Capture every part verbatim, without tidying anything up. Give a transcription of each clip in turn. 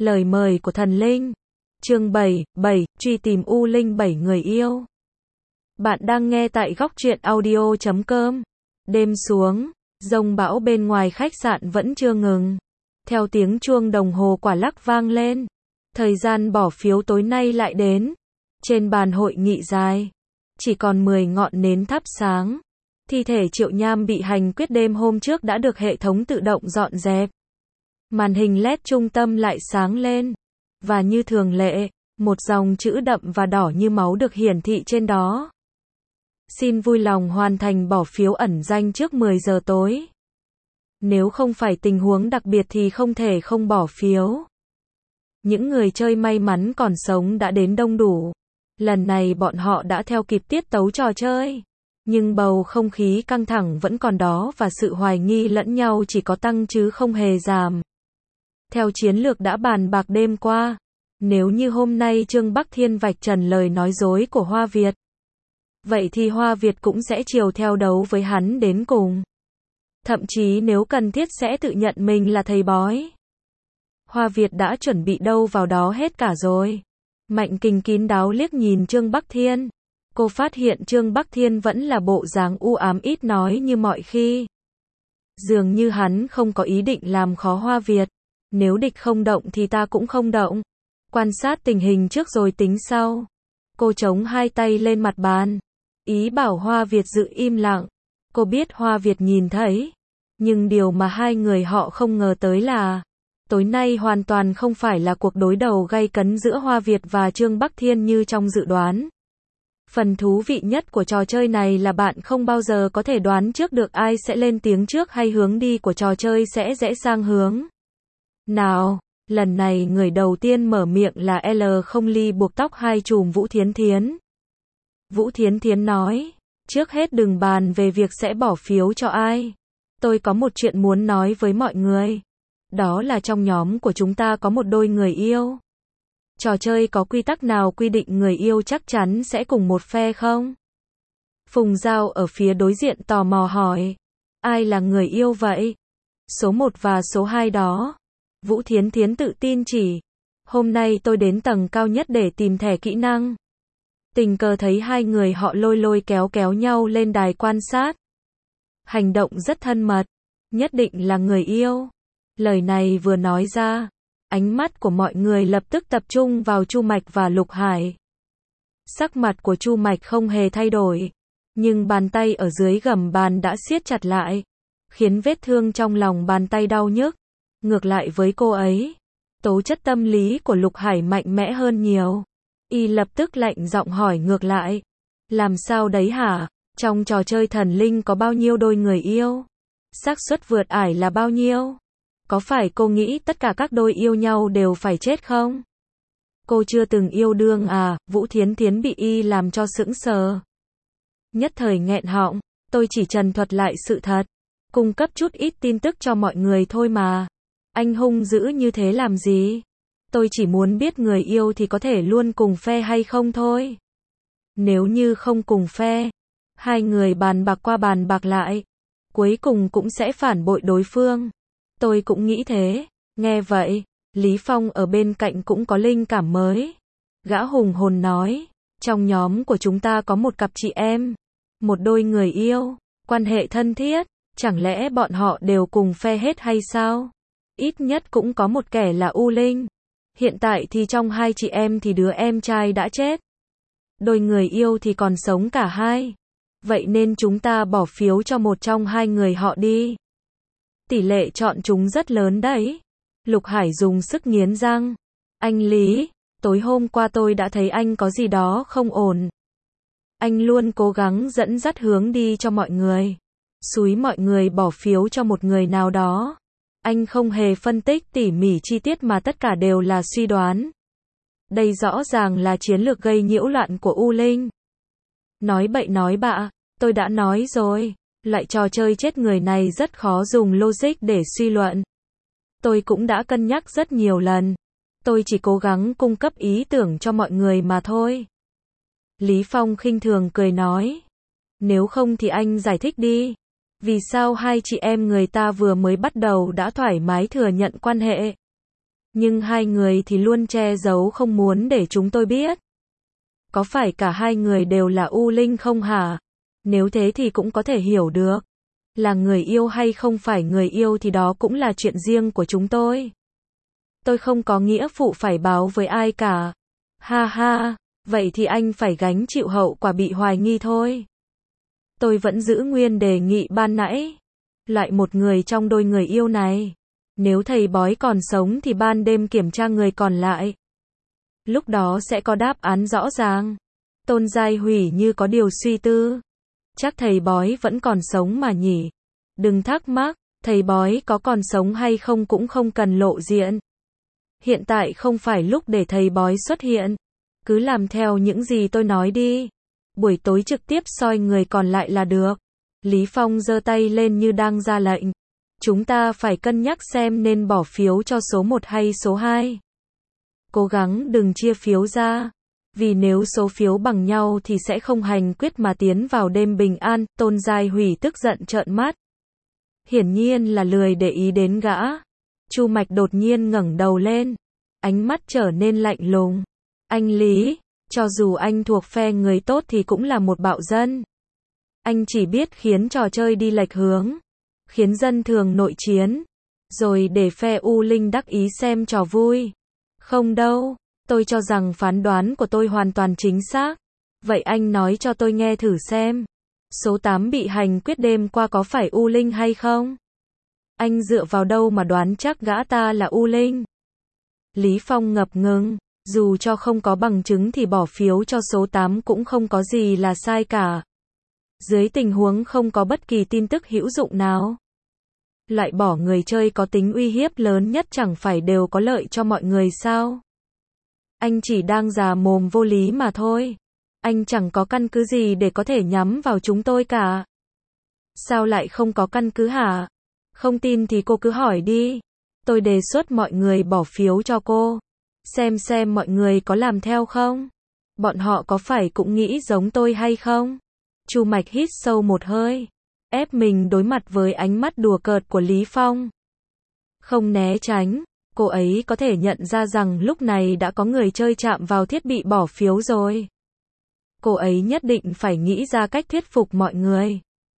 Lời mời của thần linh. Chương bảy, bảy, truy tìm U Linh bảy người yêu. Bạn đang nghe tại góc truyện audio chấm com. Đêm xuống, dông bão bên ngoài khách sạn vẫn chưa ngừng. Theo tiếng chuông đồng hồ quả lắc vang lên, thời gian bỏ phiếu tối nay lại đến. Trên bàn hội nghị dài, chỉ còn mười ngọn nến thắp sáng. Thi thể Triệu Nham bị hành quyết đêm hôm trước đã được hệ thống tự động dọn dẹp. Màn hình led trung tâm lại sáng lên. Và như thường lệ, một dòng chữ đậm và đỏ như máu được hiển thị trên đó. Xin vui lòng hoàn thành bỏ phiếu ẩn danh trước mười giờ tối. Nếu không phải tình huống đặc biệt thì không thể không bỏ phiếu. Những người chơi may mắn còn sống đã đến đông đủ. Lần này bọn họ đã theo kịp tiết tấu trò chơi. Nhưng bầu không khí căng thẳng vẫn còn đó và sự hoài nghi lẫn nhau chỉ có tăng chứ không hề giảm. Theo chiến lược đã bàn bạc đêm qua, nếu như hôm nay Trương Bắc Thiên vạch trần lời nói dối của Hoa Việt, vậy thì Hoa Việt cũng sẽ chiều theo đấu với hắn đến cùng. Thậm chí nếu cần thiết sẽ tự nhận mình là thầy bói. Hoa Việt đã chuẩn bị đâu vào đó hết cả rồi. Mạnh Kình kín đáo liếc nhìn Trương Bắc Thiên. Cô phát hiện Trương Bắc Thiên vẫn là bộ dáng u ám ít nói như mọi khi. Dường như hắn không có ý định làm khó Hoa Việt. Nếu địch không động thì ta cũng không động. Quan sát tình hình trước rồi tính sau. Cô chống hai tay lên mặt bàn. Ý bảo Hoa Việt giữ im lặng. Cô biết Hoa Việt nhìn thấy. Nhưng điều mà hai người họ không ngờ tới là tối nay hoàn toàn không phải là cuộc đối đầu gay cấn giữa Hoa Việt và Trương Bắc Thiên như trong dự đoán. Phần thú vị nhất của trò chơi này là bạn không bao giờ có thể đoán trước được ai sẽ lên tiếng trước hay hướng đi của trò chơi sẽ rẽ sang hướng nào. Lần này người đầu tiên mở miệng là L không ly buộc tóc hai chùm Vũ Thiến Thiến. Vũ Thiến Thiến nói, trước hết đừng bàn về việc sẽ bỏ phiếu cho ai. Tôi có một chuyện muốn nói với mọi người. Đó là trong nhóm của chúng ta có một đôi người yêu. Trò chơi có quy tắc nào quy định người yêu chắc chắn sẽ cùng một phe không? Phùng Giao ở phía đối diện tò mò hỏi. Ai là người yêu vậy? Số một và số hai đó. Vũ Thiến Thiến tự tin chỉ. Hôm nay tôi đến tầng cao nhất để tìm thẻ kỹ năng. Tình cờ thấy hai người họ lôi lôi kéo kéo nhau lên đài quan sát. Hành động rất thân mật. Nhất định là người yêu. Lời này vừa nói ra, ánh mắt của mọi người lập tức tập trung vào Chu Mạch và Lục Hải. Sắc mặt của Chu Mạch không hề thay đổi, nhưng bàn tay ở dưới gầm bàn đã siết chặt lại, khiến vết thương trong lòng bàn tay đau nhức. Ngược lại với cô ấy, tố chất tâm lý của Lục Hải mạnh mẽ hơn nhiều. Y lập tức lạnh giọng hỏi ngược lại. Làm sao đấy hả? Trong trò chơi thần linh có bao nhiêu đôi người yêu? Xác suất vượt ải là bao nhiêu? Có phải cô nghĩ tất cả các đôi yêu nhau đều phải chết không? Cô chưa từng yêu đương à? Vũ Thiến Thiến bị Y làm cho sững sờ. Nhất thời nghẹn họng, tôi chỉ trần thuật lại sự thật, cung cấp chút ít tin tức cho mọi người thôi mà. Anh hung dữ như thế làm gì? Tôi chỉ muốn biết người yêu thì có thể luôn cùng phe hay không thôi. Nếu như không cùng phe, hai người bàn bạc qua bàn bạc lại, cuối cùng cũng sẽ phản bội đối phương. Tôi cũng nghĩ thế. Nghe vậy, Lý Phong ở bên cạnh cũng có linh cảm mới. Gã hùng hồn nói, trong nhóm của chúng ta có một cặp chị em, một đôi người yêu, quan hệ thân thiết, chẳng lẽ bọn họ đều cùng phe hết hay sao? Ít nhất cũng có một kẻ là U Linh. Hiện tại thì trong hai chị em thì đứa em trai đã chết. Đôi người yêu thì còn sống cả hai. Vậy nên chúng ta bỏ phiếu cho một trong hai người họ đi. Tỷ lệ chọn chúng rất lớn đấy. Lục Hải dùng sức nghiến răng. Anh Lý, tối hôm qua tôi đã thấy anh có gì đó không ổn. Anh luôn cố gắng dẫn dắt hướng đi cho mọi người. Xúi mọi người bỏ phiếu cho một người nào đó. Anh không hề phân tích tỉ mỉ chi tiết mà tất cả đều là suy đoán. Đây rõ ràng là chiến lược gây nhiễu loạn của U Linh. Nói bậy nói bạ, tôi đã nói rồi. Loại trò chơi chết người này rất khó dùng logic để suy luận. Tôi cũng đã cân nhắc rất nhiều lần. Tôi chỉ cố gắng cung cấp ý tưởng cho mọi người mà thôi. Lý Phong khinh thường cười nói. Nếu không thì anh giải thích đi. Vì sao hai chị em người ta vừa mới bắt đầu đã thoải mái thừa nhận quan hệ? Nhưng hai người thì luôn che giấu không muốn để chúng tôi biết. Có phải cả hai người đều là U Linh không hả? Nếu thế thì cũng có thể hiểu được. Là người yêu hay không phải người yêu thì đó cũng là chuyện riêng của chúng tôi. Tôi không có nghĩa vụ phải báo với ai cả. Ha ha, vậy thì anh phải gánh chịu hậu quả bị hoài nghi thôi. Tôi vẫn giữ nguyên đề nghị ban nãy. Loại một người trong đôi người yêu này. Nếu thầy bói còn sống thì ban đêm kiểm tra người còn lại. Lúc đó sẽ có đáp án rõ ràng. Tôn Giai Hủy như có điều suy tư. Chắc thầy bói vẫn còn sống mà nhỉ. Đừng thắc mắc, thầy bói có còn sống hay không cũng không cần lộ diện. Hiện tại không phải lúc để thầy bói xuất hiện. Cứ làm theo những gì tôi nói đi. Buổi tối trực tiếp soi người còn lại là được. Lý Phong giơ tay lên như đang ra lệnh. Chúng ta phải cân nhắc xem nên bỏ phiếu cho số một hay số hai. Cố gắng đừng chia phiếu ra. Vì nếu số phiếu bằng nhau thì sẽ không hành quyết mà tiến vào đêm bình an. Tôn Giai Hủy tức giận trợn mắt. Hiển nhiên là lười để ý đến gã. Chu Mạch đột nhiên ngẩng đầu lên. Ánh mắt trở nên lạnh lùng. Anh Lý, cho dù anh thuộc phe người tốt thì cũng là một bạo dân. Anh chỉ biết khiến trò chơi đi lệch hướng. Khiến dân thường nội chiến. Rồi để phe U Linh đắc ý xem trò vui. Không đâu, tôi cho rằng phán đoán của tôi hoàn toàn chính xác. Vậy anh nói cho tôi nghe thử xem. Số tám bị hành quyết đêm qua có phải U Linh hay không? Anh dựa vào đâu mà đoán chắc gã ta là U Linh? Lý Phong ngập ngừng. Dù cho không có bằng chứng thì bỏ phiếu cho số tám cũng không có gì là sai cả. Dưới tình huống không có bất kỳ tin tức hữu dụng nào. Loại bỏ người chơi có tính uy hiếp lớn nhất chẳng phải đều có lợi cho mọi người sao? Anh chỉ đang già mồm vô lý mà thôi. Anh chẳng có căn cứ gì để có thể nhắm vào chúng tôi cả. Sao lại không có căn cứ hả? Không tin thì cô cứ hỏi đi. Tôi đề xuất mọi người bỏ phiếu cho cô. Xem xem mọi người có làm theo không? Bọn họ có phải cũng nghĩ giống tôi hay không? Chu Mạch hít sâu một hơi. Ép mình đối mặt với ánh mắt đùa cợt của Lý Phong. Không né tránh. Cô ấy có thể nhận ra rằng lúc này đã có người chơi chạm vào thiết bị bỏ phiếu rồi. Cô ấy nhất định phải nghĩ ra cách thuyết phục mọi người.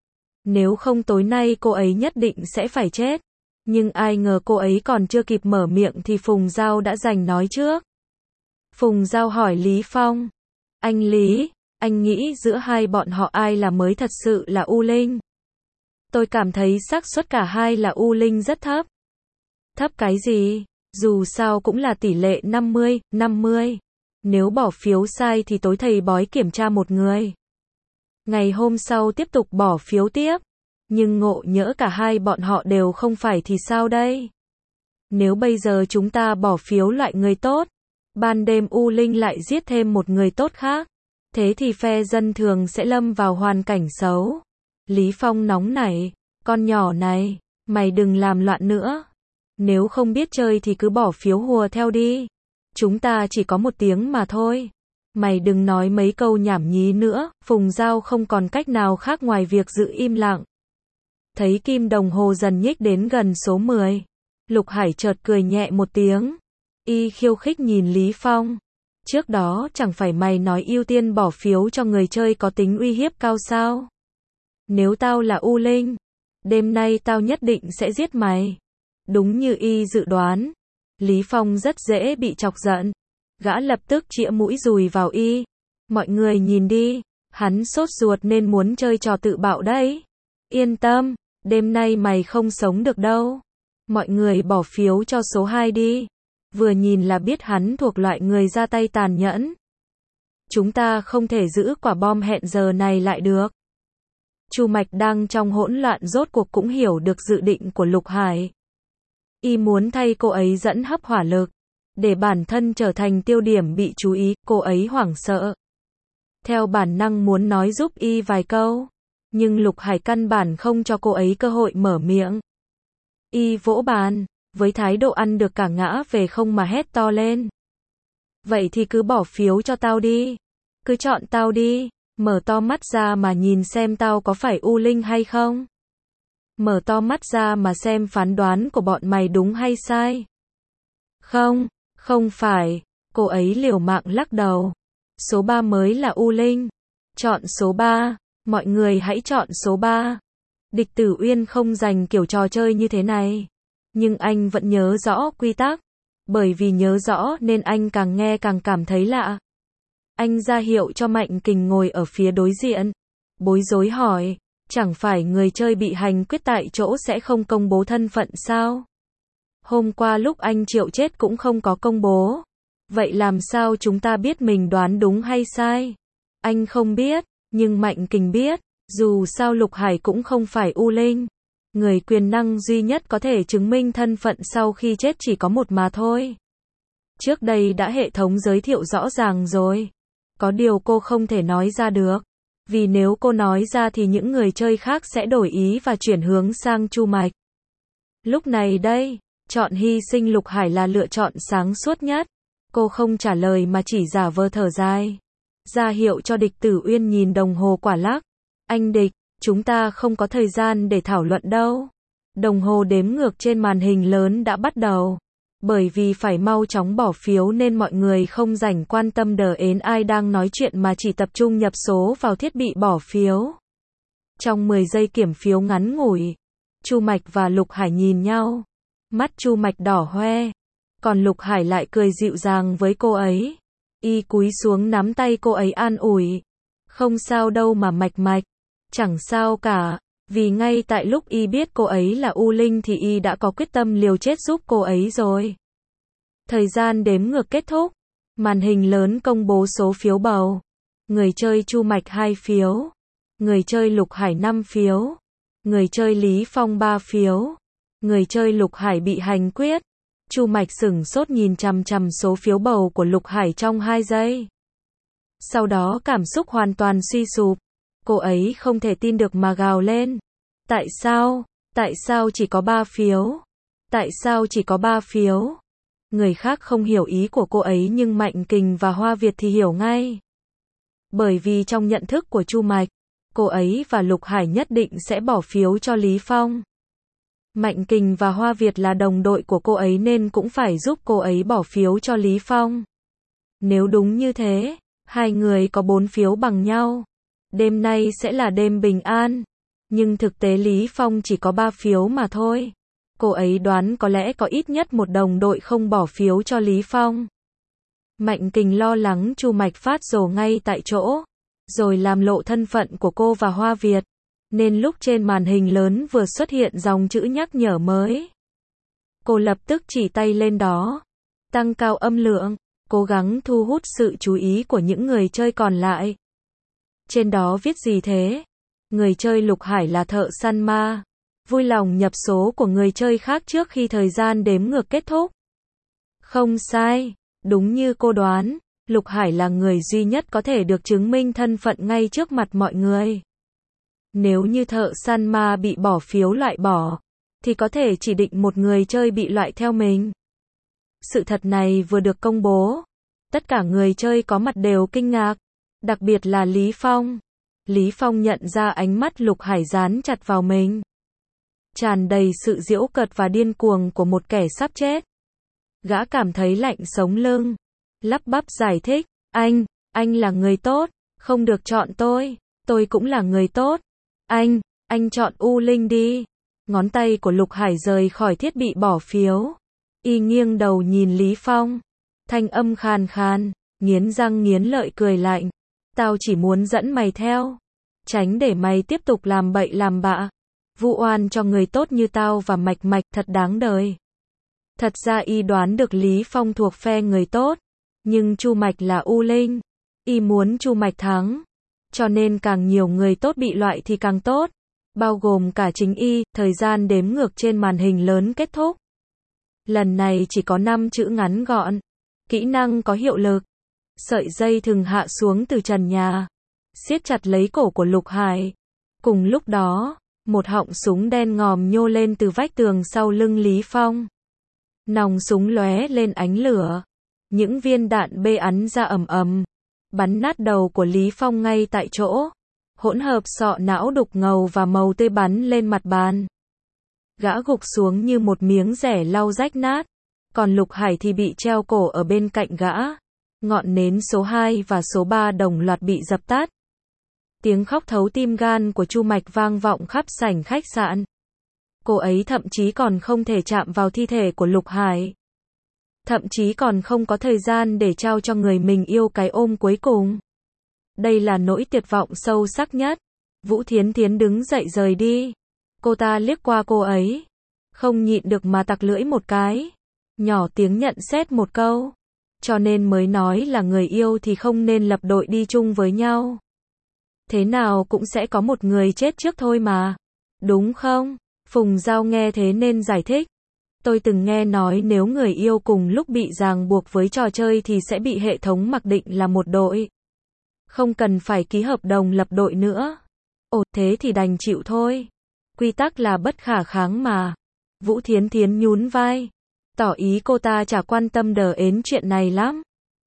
Nếu không tối nay cô ấy nhất định sẽ phải chết. Nhưng ai ngờ cô ấy còn chưa kịp mở miệng thì Phùng Giao đã giành nói trước. Phùng Giao hỏi Lý Phong. Anh Lý, anh nghĩ giữa hai bọn họ ai là mới thật sự là U Linh? Tôi cảm thấy xác suất cả hai là U Linh rất thấp. Thấp cái gì? Dù sao cũng là tỷ lệ năm mươi, năm mươi. Nếu bỏ phiếu sai thì tối thầy bói kiểm tra một người. Ngày hôm sau tiếp tục bỏ phiếu tiếp. Nhưng ngộ nhỡ cả hai bọn họ đều không phải thì sao đây? Nếu bây giờ chúng ta bỏ phiếu loại người tốt, ban đêm U Linh lại giết thêm một người tốt khác, thế thì phe dân thường sẽ lâm vào hoàn cảnh xấu. Lý Phong nóng nảy, con nhỏ này, mày đừng làm loạn nữa. Nếu không biết chơi thì cứ bỏ phiếu hùa theo đi. Chúng ta chỉ có một tiếng mà thôi. Mày đừng nói mấy câu nhảm nhí nữa. Phùng Giao không còn cách nào khác ngoài việc giữ im lặng. Thấy kim đồng hồ dần nhích đến gần số mười. Lục Hải chợt cười nhẹ một tiếng. Y khiêu khích nhìn Lý Phong. Trước đó chẳng phải mày nói ưu tiên bỏ phiếu cho người chơi có tính uy hiếp cao sao? Nếu tao là U Linh, đêm nay tao nhất định sẽ giết mày. Đúng như Y dự đoán. Lý Phong rất dễ bị chọc giận. Gã lập tức chĩa mũi dùi vào Y. Mọi người nhìn đi, hắn sốt ruột nên muốn chơi trò tự bạo đấy. Yên tâm, đêm nay mày không sống được đâu. Mọi người bỏ phiếu cho số hai đi. Vừa nhìn là biết hắn thuộc loại người ra tay tàn nhẫn. Chúng ta không thể giữ quả bom hẹn giờ này lại được. Chu Mạch đang trong hỗn loạn rốt cuộc cũng hiểu được dự định của Lục Hải. Y muốn thay cô ấy dẫn hấp hỏa lực, để bản thân trở thành tiêu điểm bị chú ý. Cô ấy hoảng sợ, theo bản năng muốn nói giúp Y vài câu, nhưng Lục Hải căn bản không cho cô ấy cơ hội mở miệng. Y vỗ bàn, với thái độ ăn được cả ngã về không mà hét to lên. Vậy thì cứ bỏ phiếu cho tao đi. Cứ chọn tao đi. Mở to mắt ra mà nhìn xem tao có phải U Linh hay không. Mở to mắt ra mà xem phán đoán của bọn mày đúng hay sai. Không, không phải, cô ấy liều mạng lắc đầu. Số ba mới là U Linh. Chọn số ba, mọi người hãy chọn số ba. Địch Tử Uyên không dành kiểu trò chơi như thế này. Nhưng anh vẫn nhớ rõ quy tắc. Bởi vì nhớ rõ nên anh càng nghe càng cảm thấy lạ. Anh ra hiệu cho Mạnh Kình ngồi ở phía đối diện. Bối rối hỏi, chẳng phải người chơi bị hành quyết tại chỗ sẽ không công bố thân phận sao? Hôm qua lúc anh Triệu chết cũng không có công bố. Vậy làm sao chúng ta biết mình đoán đúng hay sai? Anh không biết, nhưng Mạnh Kình biết. Dù sao Lục Hải cũng không phải U Linh. Người quyền năng duy nhất có thể chứng minh thân phận sau khi chết chỉ có một mà thôi. Trước đây đã hệ thống giới thiệu rõ ràng rồi. Có điều cô không thể nói ra được. Vì nếu cô nói ra thì những người chơi khác sẽ đổi ý và chuyển hướng sang Chu Mạch. Lúc này đây, chọn hy sinh Lục Hải là lựa chọn sáng suốt nhất. Cô không trả lời mà chỉ giả vờ thở dài. Ra hiệu cho Địch Tử Uyên nhìn đồng hồ quả lắc. Anh Địch, chúng ta không có thời gian để thảo luận đâu. Đồng hồ đếm ngược trên màn hình lớn đã bắt đầu. Bởi vì phải mau chóng bỏ phiếu nên mọi người không rảnh quan tâm đến ai đang nói chuyện mà chỉ tập trung nhập số vào thiết bị bỏ phiếu. Trong mười giây kiểm phiếu ngắn ngủi, Chu Mạch và Lục Hải nhìn nhau. Mắt Chu Mạch đỏ hoe, còn Lục Hải lại cười dịu dàng với cô ấy. Y cúi xuống nắm tay cô ấy an ủi. Không sao đâu mà Mạch Mạch. Chẳng sao cả, vì ngay tại lúc Y biết cô ấy là U Linh thì Y đã có quyết tâm liều chết giúp cô ấy rồi. Thời gian đếm ngược kết thúc. Màn hình lớn công bố số phiếu bầu. Người chơi Chu Mạch hai phiếu. Người chơi Lục Hải năm phiếu. Người chơi Lý Phong ba phiếu. Người chơi Lục Hải bị hành quyết. Chu Mạch sửng sốt nhìn chằm chằm số phiếu bầu của Lục Hải trong hai giây. Sau đó cảm xúc hoàn toàn suy sụp. Cô ấy không thể tin được mà gào lên. Tại sao? Tại sao chỉ có ba phiếu? Tại sao chỉ có ba phiếu? Người khác không hiểu ý của cô ấy nhưng Mạnh Kình và Hoa Việt thì hiểu ngay. Bởi vì trong nhận thức của Chu Mạch, cô ấy và Lục Hải nhất định sẽ bỏ phiếu cho Lý Phong. Mạnh Kình và Hoa Việt là đồng đội của cô ấy nên cũng phải giúp cô ấy bỏ phiếu cho Lý Phong. Nếu đúng như thế, hai người có bốn phiếu bằng nhau. Đêm nay sẽ là đêm bình an. Nhưng thực tế Lý Phong chỉ có ba phiếu mà thôi. Cô ấy đoán có lẽ có ít nhất một đồng đội không bỏ phiếu cho Lý Phong. Mạnh Kình lo lắng Chu Mạch phát rồ ngay tại chỗ, rồi làm lộ thân phận của cô và Hoa Việt. Nên lúc trên màn hình lớn vừa xuất hiện dòng chữ nhắc nhở mới. Cô lập tức chỉ tay lên đó, tăng cao âm lượng, cố gắng thu hút sự chú ý của những người chơi còn lại. Trên đó viết gì thế? Người chơi Lục Hải là thợ săn ma. Vui lòng nhập số của người chơi khác trước khi thời gian đếm ngược kết thúc. Không sai, đúng như cô đoán, Lục Hải là người duy nhất có thể được chứng minh thân phận ngay trước mặt mọi người. Nếu như thợ săn ma bị bỏ phiếu loại bỏ, thì có thể chỉ định một người chơi bị loại theo mình. Sự thật này vừa được công bố, tất cả người chơi có mặt đều kinh ngạc, đặc biệt là Lý Phong. Lý Phong nhận ra ánh mắt Lục Hải dán chặt vào mình, tràn đầy sự giễu cợt và điên cuồng của một kẻ sắp chết. Gã cảm thấy lạnh sống lưng, lắp bắp giải thích, anh, anh là người tốt, không được chọn tôi, tôi cũng là người tốt. Anh, anh chọn U Linh đi. Ngón tay của Lục Hải rời khỏi thiết bị bỏ phiếu. Y nghiêng đầu nhìn Lý Phong. Thanh âm khàn khàn, nghiến răng nghiến lợi cười lạnh. Tao chỉ muốn dẫn mày theo. Tránh để mày tiếp tục làm bậy làm bạ. Vu oan cho người tốt như tao và Mạch Mạch thật đáng đời. Thật ra Y đoán được Lý Phong thuộc phe người tốt. Nhưng Chu Mạch là U Linh. Y muốn Chu Mạch thắng. Cho nên càng nhiều người tốt bị loại thì càng tốt. Bao gồm cả chính Y. Thời gian đếm ngược trên màn hình lớn kết thúc. Lần này chỉ có năm chữ ngắn gọn. Kỹ năng có hiệu lực. Sợi dây thừng hạ xuống từ trần nhà, siết chặt lấy cổ của Lục Hải. Cùng lúc đó, một họng súng đen ngòm nhô lên từ vách tường sau lưng Lý Phong. Nòng súng lóe lên ánh lửa. Những viên đạn bê ắn ra ầm ầm, bắn nát đầu của Lý Phong ngay tại chỗ. Hỗn hợp sọ não đục ngầu và màu tươi bắn lên mặt bàn. Gã gục xuống như một miếng rẻ lau rách nát. còn Lục Hải thì bị treo cổ ở bên cạnh gã. Ngọn nến số hai và số ba đồng loạt bị dập tắt. Tiếng khóc thấu tim gan của Chu Mạch vang vọng khắp sảnh khách sạn. Cô ấy thậm chí còn không thể chạm vào thi thể của Lục Hải. Thậm chí còn không có thời gian để trao cho người mình yêu cái ôm cuối cùng. Đây là nỗi tuyệt vọng sâu sắc nhất. Vũ Thiến Thiến đứng dậy rời đi. Cô ta liếc qua cô ấy. Không nhịn được mà tặc lưỡi một cái. Nhỏ tiếng nhận xét một câu. Cho nên mới nói là người yêu thì không nên lập đội đi chung với nhau. Thế nào cũng sẽ có một người chết trước thôi mà. Đúng không? Phùng Giao nghe thế nên giải thích. Tôi từng nghe nói nếu người yêu cùng lúc bị ràng buộc với trò chơi thì sẽ bị hệ thống mặc định là một đội. Không cần phải ký hợp đồng lập đội nữa. Ồ, thế thì đành chịu thôi. Quy tắc là bất khả kháng mà. Vũ Thiến Thiến nhún vai. Tỏ ý cô ta chả quan tâm đờ ến chuyện này lắm.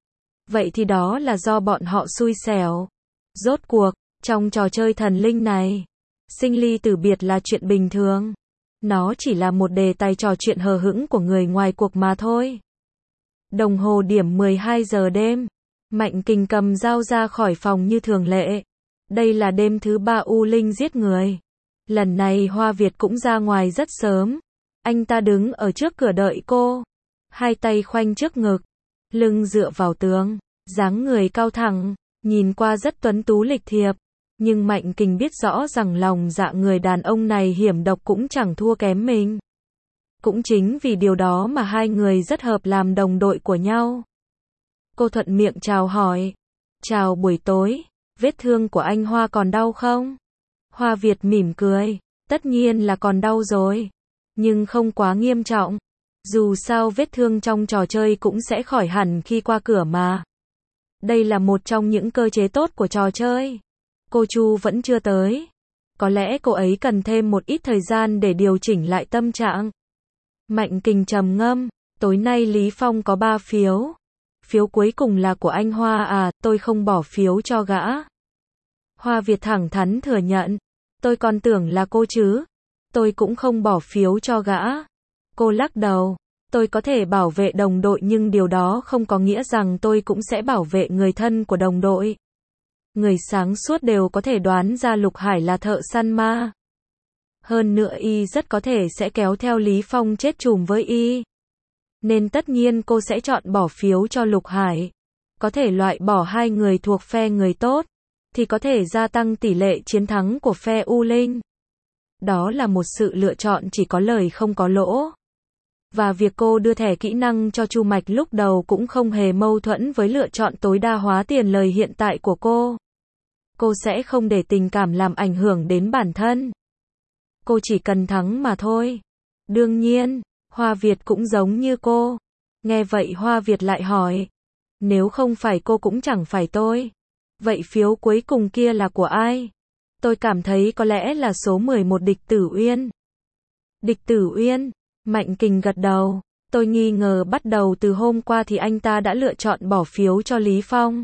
Vậy thì đó là do bọn họ xui xẻo. Rốt cuộc, trong trò chơi thần linh này, sinh ly tử biệt là chuyện bình thường. Nó chỉ là một đề tài trò chuyện hờ hững của người ngoài cuộc mà thôi. Đồng hồ điểm mười hai giờ đêm. Mạnh Kình cầm dao ra khỏi phòng như thường lệ. Đây là đêm thứ ba U Linh giết người. Lần này Hoa Việt cũng ra ngoài rất sớm. Anh ta đứng ở trước cửa đợi cô. Hai tay khoanh trước ngực. Lưng dựa vào tường. Dáng người cao thẳng. Nhìn qua rất tuấn tú lịch thiệp. Nhưng Mạnh Kình biết rõ rằng lòng dạ người đàn ông này hiểm độc cũng chẳng thua kém mình. Cũng chính vì điều đó mà hai người rất hợp làm đồng đội của nhau. Cô thuận miệng chào hỏi. Chào buổi tối, vết thương của anh Hoa còn đau không? Hoa Việt mỉm cười. Tất nhiên là còn đau rồi. Nhưng không quá nghiêm trọng. Dù sao vết thương trong trò chơi cũng sẽ khỏi hẳn khi qua cửa mà. Đây là một trong những cơ chế tốt của trò chơi. Cô Chu vẫn chưa tới. Có lẽ cô ấy cần thêm một ít thời gian để điều chỉnh lại tâm trạng. Mạnh Kình trầm ngâm. Tối nay Lý Phong có ba phiếu. Phiếu cuối cùng là của anh Hoa à, tôi không bỏ phiếu cho gã. Hoa Việt thẳng thắn thừa nhận. Tôi còn tưởng là cô chứ. Tôi cũng không bỏ phiếu cho gã. Cô lắc đầu. Tôi có thể bảo vệ đồng đội nhưng điều đó không có nghĩa rằng tôi cũng sẽ bảo vệ người thân của đồng đội. Người sáng suốt đều có thể đoán ra Lục Hải là thợ săn ma. Hơn nữa y rất có thể sẽ kéo theo Lý Phong chết chùm với y. Nên tất nhiên cô sẽ chọn bỏ phiếu cho Lục Hải. Có thể loại bỏ hai người thuộc phe người tốt, thì có thể gia tăng tỷ lệ chiến thắng của phe U Linh. Đó là một sự lựa chọn chỉ có lời không có lỗ. Và việc cô đưa thẻ kỹ năng cho Chu Mạch lúc đầu cũng không hề mâu thuẫn với lựa chọn tối đa hóa tiền lời hiện tại của cô. Cô sẽ không để tình cảm làm ảnh hưởng đến bản thân. Cô chỉ cần thắng mà thôi. Đương nhiên, Hoa Việt cũng giống như cô. Nghe vậy Hoa Việt lại hỏi. Nếu không phải cô cũng chẳng phải tôi. Vậy phiếu cuối cùng kia là của ai? Tôi cảm thấy có lẽ là số mười một Địch Tử Uyên. Địch Tử Uyên? Mạnh Kình gật đầu. Tôi nghi ngờ bắt đầu từ hôm qua thì anh ta đã lựa chọn bỏ phiếu cho Lý Phong.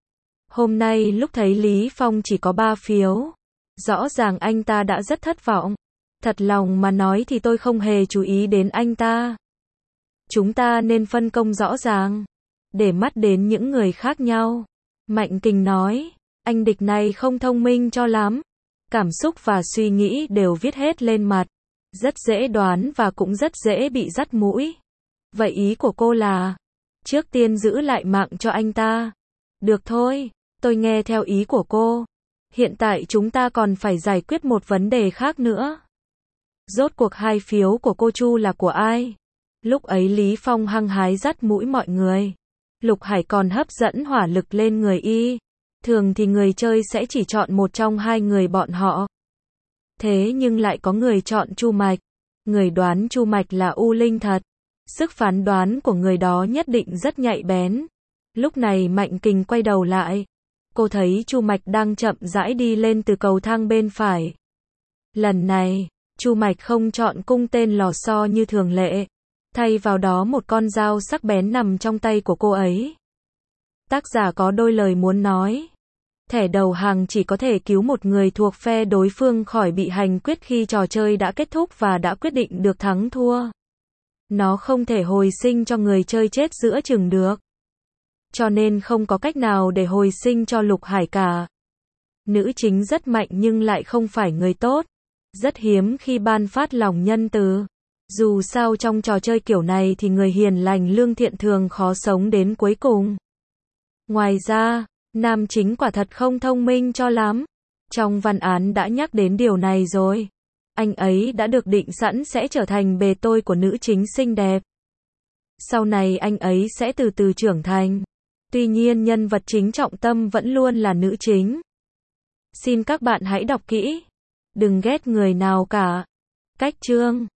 Hôm nay lúc thấy Lý Phong chỉ có ba phiếu. Rõ ràng anh ta đã rất thất vọng. Thật lòng mà nói thì tôi không hề chú ý đến anh ta. Chúng ta nên phân công rõ ràng. Để mắt đến những người khác nhau. Mạnh Kình nói. Anh Địch này không thông minh cho lắm. Cảm xúc và suy nghĩ đều viết hết lên mặt. Rất dễ đoán và cũng rất dễ bị dắt mũi. Vậy ý của cô là, trước tiên giữ lại mạng cho anh ta. Được thôi, tôi nghe theo ý của cô. Hiện tại chúng ta còn phải giải quyết một vấn đề khác nữa. Rốt cuộc hai phiếu của cô Chu là của ai? Lúc ấy Lý Phong hăng hái dắt mũi mọi người. Lục Hải còn hấp dẫn hỏa lực lên người y. Thường thì người chơi sẽ chỉ chọn một trong hai người bọn họ. Thế nhưng lại có người chọn Chu Mạch. Người đoán Chu Mạch là U Linh thật. Sức phán đoán của người đó nhất định rất nhạy bén. Lúc này Mạnh Kình quay đầu lại. Cô thấy Chu Mạch đang chậm rãi đi lên từ cầu thang bên phải. Lần này, Chu Mạch không chọn cung tên lò xo như thường lệ. Thay vào đó một con dao sắc bén nằm trong tay của cô ấy. Tác giả có đôi lời muốn nói. Thẻ đầu hàng chỉ có thể cứu một người thuộc phe đối phương khỏi bị hành quyết khi trò chơi đã kết thúc và đã quyết định được thắng thua. Nó không thể hồi sinh cho người chơi chết giữa chừng được. Cho nên không có cách nào để hồi sinh cho Lục Hải cả. Nữ chính rất mạnh nhưng lại không phải người tốt. Rất hiếm khi ban phát lòng nhân từ. Dù sao trong trò chơi kiểu này thì người hiền lành lương thiện thường khó sống đến cuối cùng. Ngoài ra, nam chính quả thật không thông minh cho lắm. Trong văn án đã nhắc đến điều này rồi. Anh ấy đã được định sẵn sẽ trở thành bề tôi của nữ chính xinh đẹp. Sau này anh ấy sẽ từ từ trưởng thành. Tuy nhiên nhân vật chính trọng tâm vẫn luôn là nữ chính. Xin các bạn hãy đọc kỹ. Đừng ghét người nào cả. Cách chương